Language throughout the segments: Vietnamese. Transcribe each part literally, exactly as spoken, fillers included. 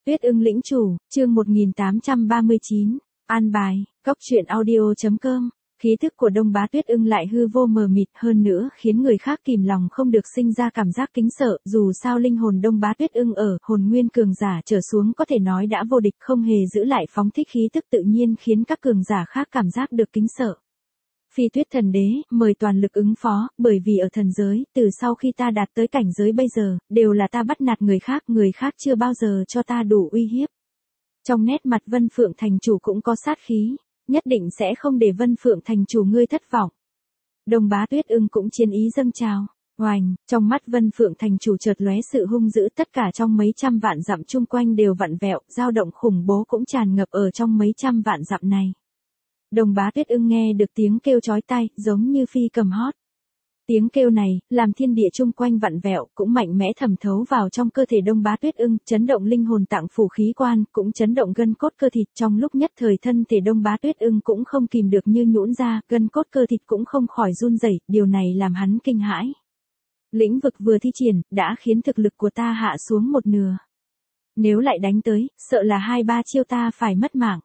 Tuyết ưng lĩnh chủ, chương một nghìn tám trăm ba mươi chín, an bài, cốc truyện audio chấm com. Khí thức của Đông Bá Tuyết ưng lại hư vô mờ mịt hơn nữa khiến người khác kìm lòng không được sinh ra cảm giác kính sợ, dù sao linh hồn Đông Bá Tuyết ưng ở hồn nguyên cường giả trở xuống có thể nói đã vô địch, không hề giữ lại phóng thích khí tức tự nhiên khiến các cường giả khác cảm giác được kính sợ. Phi Tuyết thần đế, mời toàn lực ứng phó, bởi vì ở thần giới, từ sau khi ta đạt tới cảnh giới bây giờ, đều là ta bắt nạt người khác, người khác chưa bao giờ cho ta đủ uy hiếp. Trong nét mặt Vân Phượng thành chủ cũng có sát khí, nhất định sẽ không để Vân Phượng thành chủ ngươi thất vọng. Đông Bá Tuyết ưng cũng chiến ý dâng trào, oành, trong mắt Vân Phượng thành chủ chợt lóe sự hung dữ, tất cả trong mấy trăm vạn dặm chung quanh đều vặn vẹo, dao động khủng bố cũng tràn ngập ở trong mấy trăm vạn dặm này. Đông Bá Tuyết ưng nghe được tiếng kêu chói tai, giống như phi cầm hót. Tiếng kêu này, làm thiên địa chung quanh vặn vẹo, cũng mạnh mẽ thẩm thấu vào trong cơ thể Đông Bá Tuyết ưng, chấn động linh hồn tạng phủ khí quan, cũng chấn động gân cốt cơ thịt. Trong lúc nhất thời thân thể Đông Bá Tuyết ưng cũng không kìm được như nhũn ra, gân cốt cơ thịt cũng không khỏi run rẩy, điều này làm hắn kinh hãi. Lĩnh vực vừa thi triển, đã khiến thực lực của ta hạ xuống một nửa. Nếu lại đánh tới, sợ là hai ba chiêu ta phải mất mạng.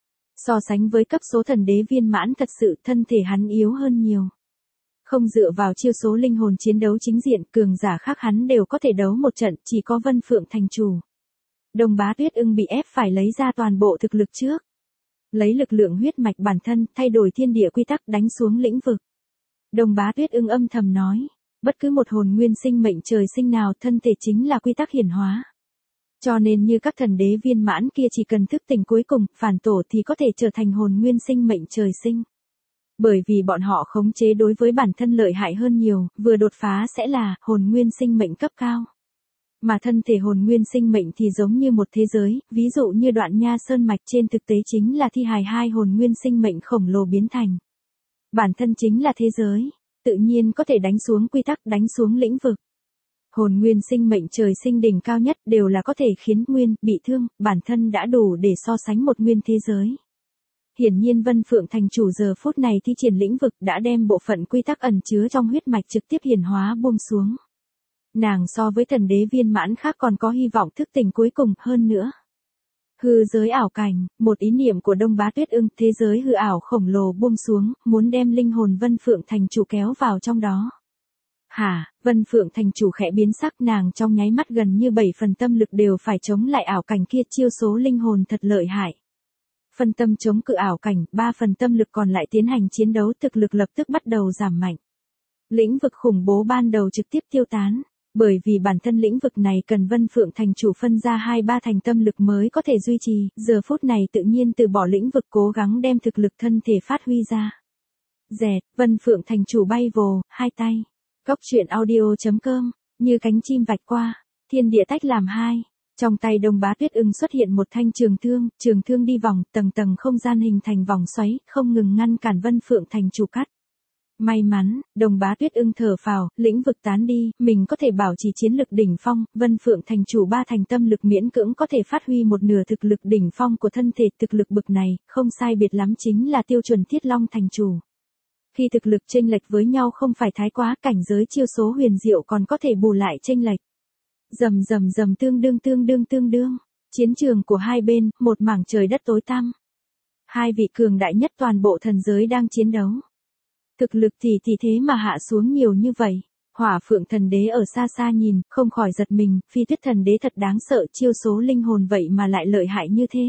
So sánh với cấp số thần đế viên mãn, thật sự thân thể hắn yếu hơn nhiều. Không dựa vào chiêu số linh hồn chiến đấu chính diện, cường giả khác hắn đều có thể đấu một trận, chỉ có Vân Phượng thành chủ. Đông Bá Tuyết ưng bị ép phải lấy ra toàn bộ thực lực trước. Lấy lực lượng huyết mạch bản thân, thay đổi thiên địa quy tắc, đánh xuống lĩnh vực. Đông Bá Tuyết ưng âm thầm nói, bất cứ một hồn nguyên sinh mệnh trời sinh nào, thân thể chính là quy tắc hiển hóa. Cho nên như các thần đế viên mãn kia chỉ cần thức tỉnh cuối cùng, phản tổ thì có thể trở thành hồn nguyên sinh mệnh trời sinh. Bởi vì bọn họ khống chế đối với bản thân lợi hại hơn nhiều, vừa đột phá sẽ là hồn nguyên sinh mệnh cấp cao. Mà thân thể hồn nguyên sinh mệnh thì giống như một thế giới, ví dụ như Đoạn Nha Sơn mạch trên thực tế chính là thi hài hai hồn nguyên sinh mệnh khổng lồ biến thành. Bản thân chính là thế giới, tự nhiên có thể đánh xuống quy tắc, đánh xuống lĩnh vực. Hồn nguyên sinh mệnh trời sinh đỉnh cao nhất đều là có thể khiến nguyên, bị thương, bản thân đã đủ để so sánh một nguyên thế giới. Hiển nhiên Vân Phượng thành chủ giờ phút này thi triển lĩnh vực đã đem bộ phận quy tắc ẩn chứa trong huyết mạch trực tiếp hiển hóa buông xuống. Nàng so với thần đế viên mãn khác còn có hy vọng thức tỉnh cuối cùng hơn nữa. Hư giới ảo cảnh, một ý niệm của Đông Bá Tuyết ưng, thế giới hư ảo khổng lồ buông xuống, muốn đem linh hồn Vân Phượng thành chủ kéo vào trong đó. Hả, Vân Phượng thành chủ khẽ biến sắc, nàng trong nháy mắt gần như bảy phần tâm lực đều phải chống lại ảo cảnh kia, chiêu số linh hồn thật lợi hại. Phân tâm chống cự ảo cảnh, ba phần tâm lực còn lại tiến hành chiến đấu, thực lực lập tức bắt đầu giảm mạnh. Lĩnh vực khủng bố ban đầu trực tiếp tiêu tán, bởi vì bản thân lĩnh vực này cần Vân Phượng thành chủ phân ra hai ba thành tâm lực mới có thể duy trì, giờ phút này tự nhiên từ bỏ lĩnh vực, cố gắng đem thực lực thân thể phát huy ra. Dẹt, Vân Phượng thành chủ bay vồ, hai tay. Cốc truyện audio chấm com, như cánh chim vạch qua, thiên địa tách làm hai. Trong tay Đông Bá Tuyết ưng xuất hiện một thanh trường thương, trường thương đi vòng, tầng tầng không gian hình thành vòng xoáy, không ngừng ngăn cản Vân Phượng thành chủ cắt. May mắn, Đông Bá Tuyết ưng thở phào, lĩnh vực tán đi, mình có thể bảo trì chiến lực đỉnh phong, Vân Phượng thành chủ ba thành tâm lực miễn cưỡng có thể phát huy một nửa thực lực đỉnh phong của thân thể, thực lực bực này, không sai biệt lắm chính là tiêu chuẩn Thiết Long thành chủ. Khi thực lực chênh lệch với nhau không phải thái quá, cảnh giới chiêu số huyền diệu còn có thể bù lại chênh lệch. Rầm rầm rầm, tương đương tương đương tương đương, chiến trường của hai bên, một mảng trời đất tối tăm. Hai vị cường đại nhất toàn bộ thần giới đang chiến đấu. Thực lực thì thì thế mà hạ xuống nhiều như vậy. Hỏa Phượng thần đế ở xa xa nhìn, không khỏi giật mình, Phi Tuyết thần đế thật đáng sợ, chiêu số linh hồn vậy mà lại lợi hại như thế.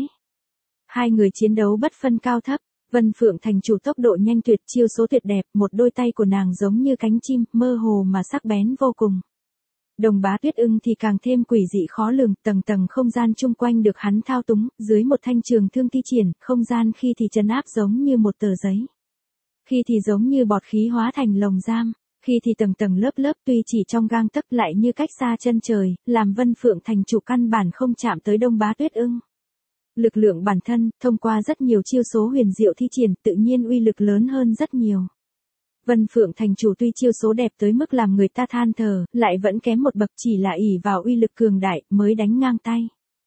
Hai người chiến đấu bất phân cao thấp. Vân Phượng thành chủ tốc độ nhanh tuyệt, chiêu số tuyệt đẹp, một đôi tay của nàng giống như cánh chim, mơ hồ mà sắc bén vô cùng. Đông Bá Tuyết ưng thì càng thêm quỷ dị khó lường, tầng tầng không gian chung quanh được hắn thao túng, dưới một thanh trường thương thi triển, không gian khi thì trấn áp giống như một tờ giấy. Khi thì giống như bọt khí hóa thành lồng giam, khi thì tầng tầng lớp lớp tuy chỉ trong gang tấc lại như cách xa chân trời, làm Vân Phượng thành chủ căn bản không chạm tới Đông Bá Tuyết ưng. Lực lượng bản thân, thông qua rất nhiều chiêu số huyền diệu thi triển, tự nhiên uy lực lớn hơn rất nhiều. Vân Phượng thành chủ tuy chiêu số đẹp tới mức làm người ta than thở, lại vẫn kém một bậc, chỉ là ỷ vào uy lực cường đại, mới đánh ngang tay.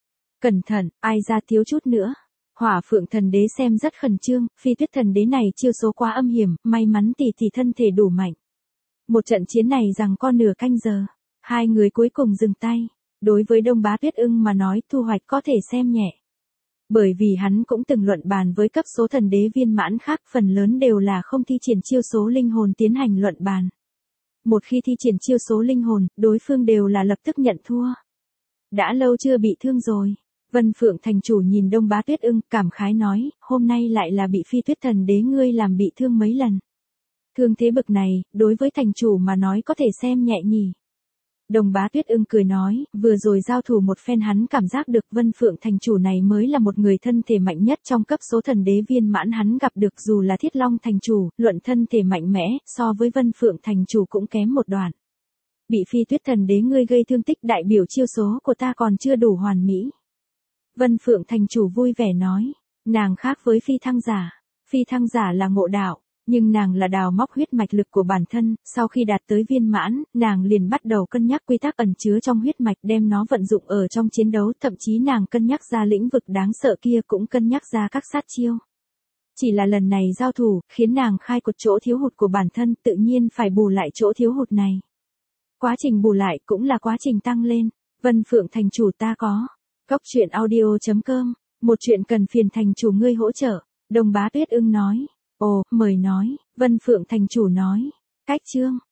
Cẩn thận, ai ra thiếu chút nữa. Hỏa Phượng thần đế xem rất khẩn trương, Phi Tuyết thần đế này chiêu số quá âm hiểm, may mắn tỷ tỷ thân thể đủ mạnh. Một trận chiến này rằng co nửa canh giờ, hai người cuối cùng dừng tay. Đối với Đông Bá Tuyết Ưng mà nói thu hoạch có thể xem nhẹ. Bởi vì hắn cũng từng luận bàn với cấp số thần đế viên mãn khác, phần lớn đều là không thi triển chiêu số linh hồn tiến hành luận bàn. Một khi thi triển chiêu số linh hồn, đối phương đều là lập tức nhận thua. Đã lâu chưa bị thương rồi. Vân Phượng thành chủ nhìn Đông Bá Tuyết Ưng, cảm khái nói, hôm nay lại là bị Phi Tuyết thần đế ngươi làm bị thương mấy lần. Thương thế bực này, đối với thành chủ mà nói có thể xem nhẹ nhỉ. Đông Bá Tuyết Ưng cười nói, vừa rồi giao thủ một phen hắn cảm giác được Vân Phượng thành chủ này mới là một người thân thể mạnh nhất trong cấp số thần đế viên mãn hắn gặp được, dù là Thiết Long thành chủ, luận thân thể mạnh mẽ, so với Vân Phượng thành chủ cũng kém một đoạn. Bị Phi Tuyết thần đế ngươi gây thương tích đại biểu chiêu số của ta còn chưa đủ hoàn mỹ. Vân Phượng thành chủ vui vẻ nói, nàng khác với phi thăng giả. Phi thăng giả là ngộ đạo, nhưng nàng là đào móc huyết mạch lực của bản thân, sau khi đạt tới viên mãn, nàng liền bắt đầu cân nhắc quy tắc ẩn chứa trong huyết mạch đem nó vận dụng ở trong chiến đấu, thậm chí nàng cân nhắc ra lĩnh vực đáng sợ kia cũng cân nhắc ra các sát chiêu. Chỉ là lần này giao thủ, khiến nàng khai quật chỗ thiếu hụt của bản thân, tự nhiên phải bù lại chỗ thiếu hụt này. Quá trình bù lại cũng là quá trình tăng lên. Vân Phượng thành chủ ta có. Cốc truyện audio chấm com, một chuyện cần phiền thành chủ ngươi hỗ trợ. Đông Bá Tuyết Ưng nói. Ồ, mời nói. Vân Phượng thành chủ nói. Cách chương.